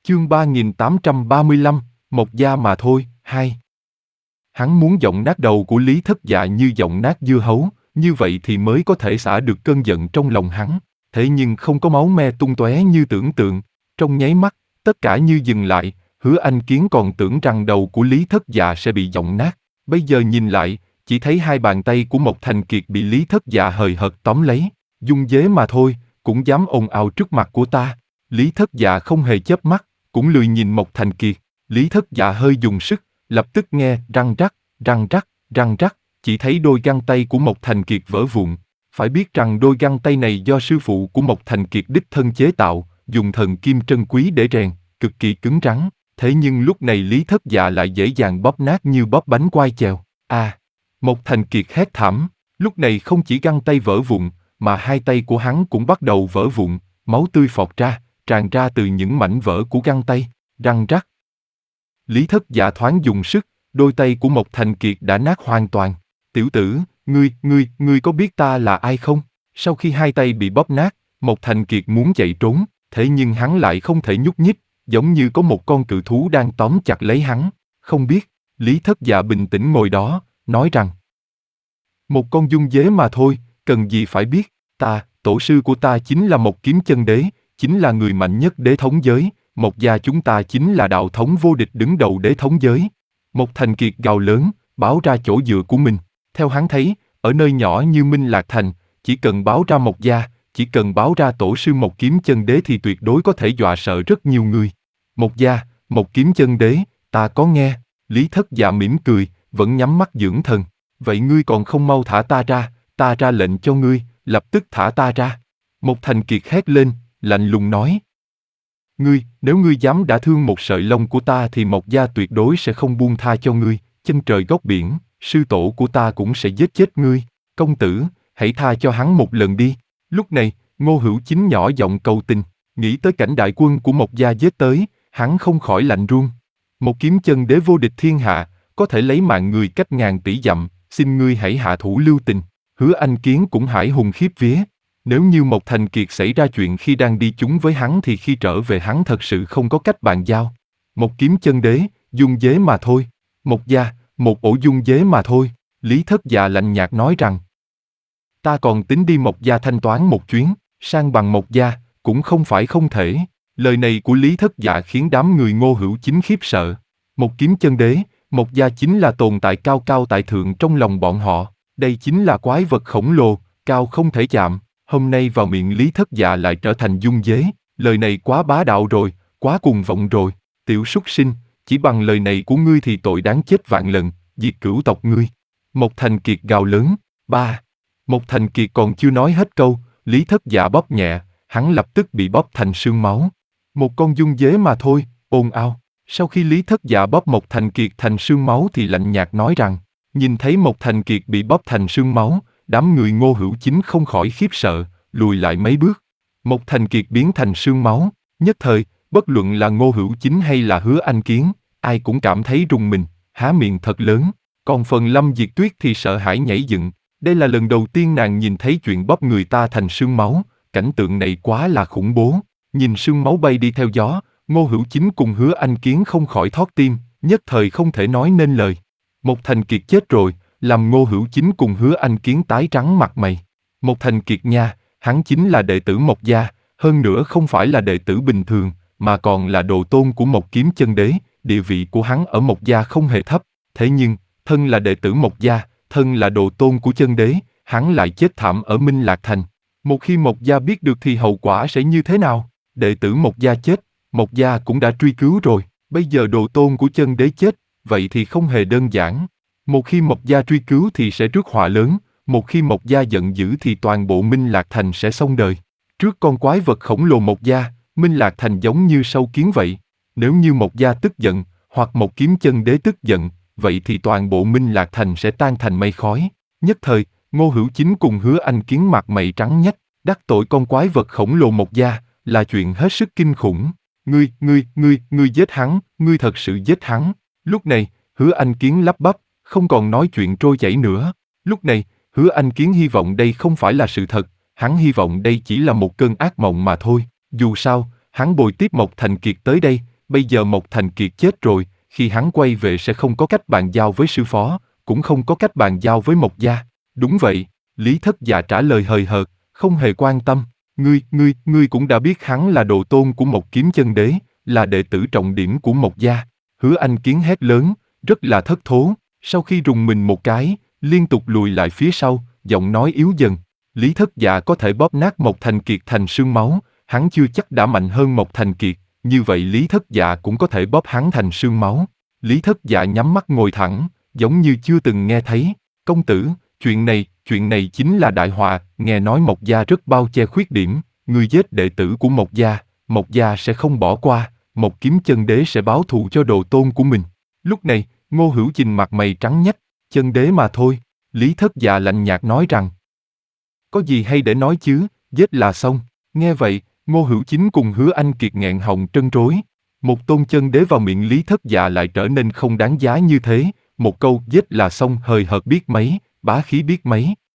Chương 3835, một da mà thôi, 2. Hắn muốn giọng nát đầu của Lý Thất Dạ như giọng nát dưa hấu, như vậy thì mới có thể xả được cơn giận trong lòng hắn. Thế nhưng không có máu me tung tóe như tưởng tượng. Trong nháy mắt, tất cả như dừng lại, Hứa Anh Kiến còn tưởng rằng đầu của Lý Thất Dạ sẽ bị giọng nát. Bây giờ nhìn lại, chỉ thấy hai bàn tay của Mộc Thành Kiệt bị Lý Thất Dạ hời hợt tóm lấy. Dung dế mà thôi, cũng dám ồn ào trước mặt của ta. Lý Thất Dạ không hề chớp mắt, cũng lười nhìn Mộc Thành Kiệt. Lý Thất Dạ hơi dùng sức, lập tức nghe răng rắc, răng rắc, răng rắc, chỉ thấy đôi găng tay của Mộc Thành Kiệt vỡ vụn. Phải biết rằng đôi găng tay này do sư phụ của Mộc Thành Kiệt đích thân chế tạo, dùng thần kim trân quý để rèn, cực kỳ cứng rắn. Thế nhưng lúc này Lý Thất Dạ lại dễ dàng bóp nát như bóp bánh quai chèo. Mộc Thành Kiệt hét thảm. Lúc này không chỉ găng tay vỡ vụn, mà hai tay của hắn cũng bắt đầu vỡ vụn, máu tươi phọt ra, tràn ra từ những mảnh vỡ của găng tay, răng rắc. Lý Thất Dạ thoáng dùng sức, đôi tay của Mộc Thành Kiệt đã nát hoàn toàn. Tiểu tử, ngươi có biết ta là ai không? Sau khi hai tay bị bóp nát, Mộc Thành Kiệt muốn chạy trốn, thế nhưng hắn lại không thể nhúc nhích, giống như có một con cự thú đang tóm chặt lấy hắn. Không biết, Lý Thất Dạ bình tĩnh ngồi đó, nói rằng một con dung dế mà thôi, cần gì phải biết, tổ sư của ta chính là Mộc Kiếm Chân Đế, chính là người mạnh nhất đế thống giới, Mộc gia chúng ta chính là đạo thống vô địch đứng đầu đế thống giới. Mộc Thành Kiệt gào lớn, báo ra chỗ dựa của mình. Theo hắn thấy, ở nơi nhỏ như Minh Lạc Thành, chỉ cần báo ra Mộc gia, chỉ cần báo ra tổ sư Mộc Kiếm Chân Đế thì tuyệt đối có thể dọa sợ rất nhiều người. Mộc gia, Mộc Kiếm Chân Đế, ta có nghe. Lý Thất Dạ mỉm cười, vẫn nhắm mắt dưỡng thần. Vậy ngươi còn không mau thả ta ra lệnh cho ngươi, lập tức thả ta ra. Mộc Thành Kiệt hét lên, lạnh lùng nói. Nếu ngươi dám đả thương một sợi lông của ta thì Mộc gia tuyệt đối sẽ không buông tha cho ngươi, chân trời góc biển, sư tổ của ta cũng sẽ giết chết ngươi. Công tử, hãy tha cho hắn một lần đi. Lúc này, Ngô Hữu Chính nhỏ giọng cầu tình, nghĩ tới cảnh đại quân của Mộc gia giết tới, hắn không khỏi lạnh run. Một kiếm chân đế vô địch thiên hạ, có thể lấy mạng người cách ngàn tỷ dặm, xin ngươi hãy hạ thủ lưu tình. Hứa Anh Kiến cũng hãi hùng khiếp vía. Nếu như Mộc Thành Kiệt xảy ra chuyện khi đang đi chung với hắn thì khi trở về hắn thật sự không có cách bàn giao. Một kiếm chân đế, dung dế mà thôi. Mộc gia, một ổ dung dế mà thôi. Lý Thất Dạ lạnh nhạt nói rằng, ta còn tính đi Mộc gia thanh toán một chuyến, sang bằng Mộc gia, cũng không phải không thể. Lời này của Lý Thất Dạ khiến đám người Ngô Hữu Chính khiếp sợ. Một kiếm chân đế, Mộc gia chính là tồn tại cao cao tại thượng trong lòng bọn họ. Đây chính là quái vật khổng lồ, cao không thể chạm. Hôm nay vào miệng Lý Thất Dạ lại trở thành dung dế, lời này quá bá đạo rồi, quá cuồng vọng rồi. Tiểu súc sinh, chỉ bằng lời này của ngươi thì tội đáng chết vạn lần, diệt cửu tộc ngươi. Mộc Thành Kiệt gào lớn. Mộc Thành Kiệt còn chưa nói hết câu, Lý Thất Dạ bóp nhẹ, hắn lập tức bị bóp thành xương máu. Một con dung dế mà thôi, ồn ào. Sau khi Lý Thất Dạ bóp Mộc Thành Kiệt thành xương máu thì lạnh nhạt nói rằng, nhìn thấy Mộc Thành Kiệt bị bóp thành xương máu, đám người Ngô Hữu Chính không khỏi khiếp sợ, lùi lại mấy bước. Mộc Thành Kiệt biến thành xương máu, nhất thời, bất luận là Ngô Hữu Chính hay là Hứa Anh Kiến, ai cũng cảm thấy rùng mình, há miệng thật lớn. Còn phần Lâm Diệt Tuyết thì sợ hãi nhảy dựng. Đây là lần đầu tiên nàng nhìn thấy chuyện bóp người ta thành xương máu, cảnh tượng này quá là khủng bố. Nhìn xương máu bay đi theo gió, Ngô Hữu Chính cùng Hứa Anh Kiến không khỏi thót tim, nhất thời không thể nói nên lời. Mộc Thành Kiệt chết rồi, làm Ngô Hữu Chính cùng Hứa Anh Kiến tái trắng mặt mày. Mộc Thành Kiệt nha, hắn chính là đệ tử Mộc gia, hơn nữa không phải là đệ tử bình thường, mà còn là đồ tôn của Mộc Kiếm Chân Đế, địa vị của hắn ở Mộc gia không hề thấp. Thế nhưng, thân là đệ tử Mộc gia, thân là đồ tôn của Chân Đế, hắn lại chết thảm ở Minh Lạc Thành. Một khi Mộc gia biết được thì hậu quả sẽ như thế nào? Đệ tử Mộc gia chết, Mộc gia cũng đã truy cứu rồi, bây giờ đồ tôn của Chân Đế chết, vậy thì không hề đơn giản. Một khi Mộc gia truy cứu thì sẽ rước họa lớn, một khi Mộc gia giận dữ thì toàn bộ Minh Lạc Thành sẽ xong đời. Trước con quái vật khổng lồ Mộc gia, Minh Lạc Thành giống như sâu kiến vậy. Nếu như Mộc gia tức giận, hoặc Mộc Kiếm Chân Đế tức giận, vậy thì toàn bộ Minh Lạc Thành sẽ tan thành mây khói. Nhất thời, Ngô Hữu Chính cùng Hứa Anh Kiến mặt mày trắng nhách, đắc tội con quái vật khổng lồ Mộc gia, là chuyện hết sức kinh khủng. Ngươi giết hắn, ngươi thật sự giết hắn. Lúc này, Hứa Anh Kiến lắp bắp, không còn nói chuyện trôi chảy nữa. Lúc này, Hứa Anh Kiến hy vọng đây không phải là sự thật, hắn hy vọng đây chỉ là một cơn ác mộng mà thôi. Dù sao, hắn bồi tiếp Mộc Thành Kiệt tới đây, bây giờ Mộc Thành Kiệt chết rồi, khi hắn quay về sẽ không có cách bàn giao với sư phó, cũng không có cách bàn giao với Mộc gia. Đúng vậy, Lý Thất Dạ trả lời hời hợt, không hề quan tâm. Ngươi cũng đã biết hắn là đồ tôn của Mộc Kiếm Chân Đế, là đệ tử trọng điểm của Mộc gia. Hứa Anh Kiến hét lớn, rất là thất thố, sau khi rùng mình một cái, liên tục lùi lại phía sau, giọng nói yếu dần. Lý Thất Dạ có thể bóp nát Mộc Thành Kiệt thành xương máu, hắn chưa chắc đã mạnh hơn Mộc Thành Kiệt, như vậy Lý Thất Dạ cũng có thể bóp hắn thành xương máu. Lý Thất Dạ nhắm mắt ngồi thẳng, giống như chưa từng nghe thấy. Công tử, chuyện này chính là đại họa, nghe nói Mộc gia rất bao che khuyết điểm, ngươi giết đệ tử của Mộc gia sẽ không bỏ qua, Mộc Kiếm Chân Đế sẽ báo thù cho đồ tôn của mình. Lúc này, Ngô Hữu Chình mặt mày trắng nhách, chân đế mà thôi, Lý Thất Dạ lạnh nhạt nói rằng. Có gì hay để nói chứ, giết là xong. Nghe vậy, Ngô Hữu Chính cùng Hứa Anh Kiệt nghẹn họng trân trối. Một tôn chân đế vào miệng Lý Thất Dạ lại trở nên không đáng giá như thế, một câu giết là xong hời hợt biết mấy, bá khí biết mấy.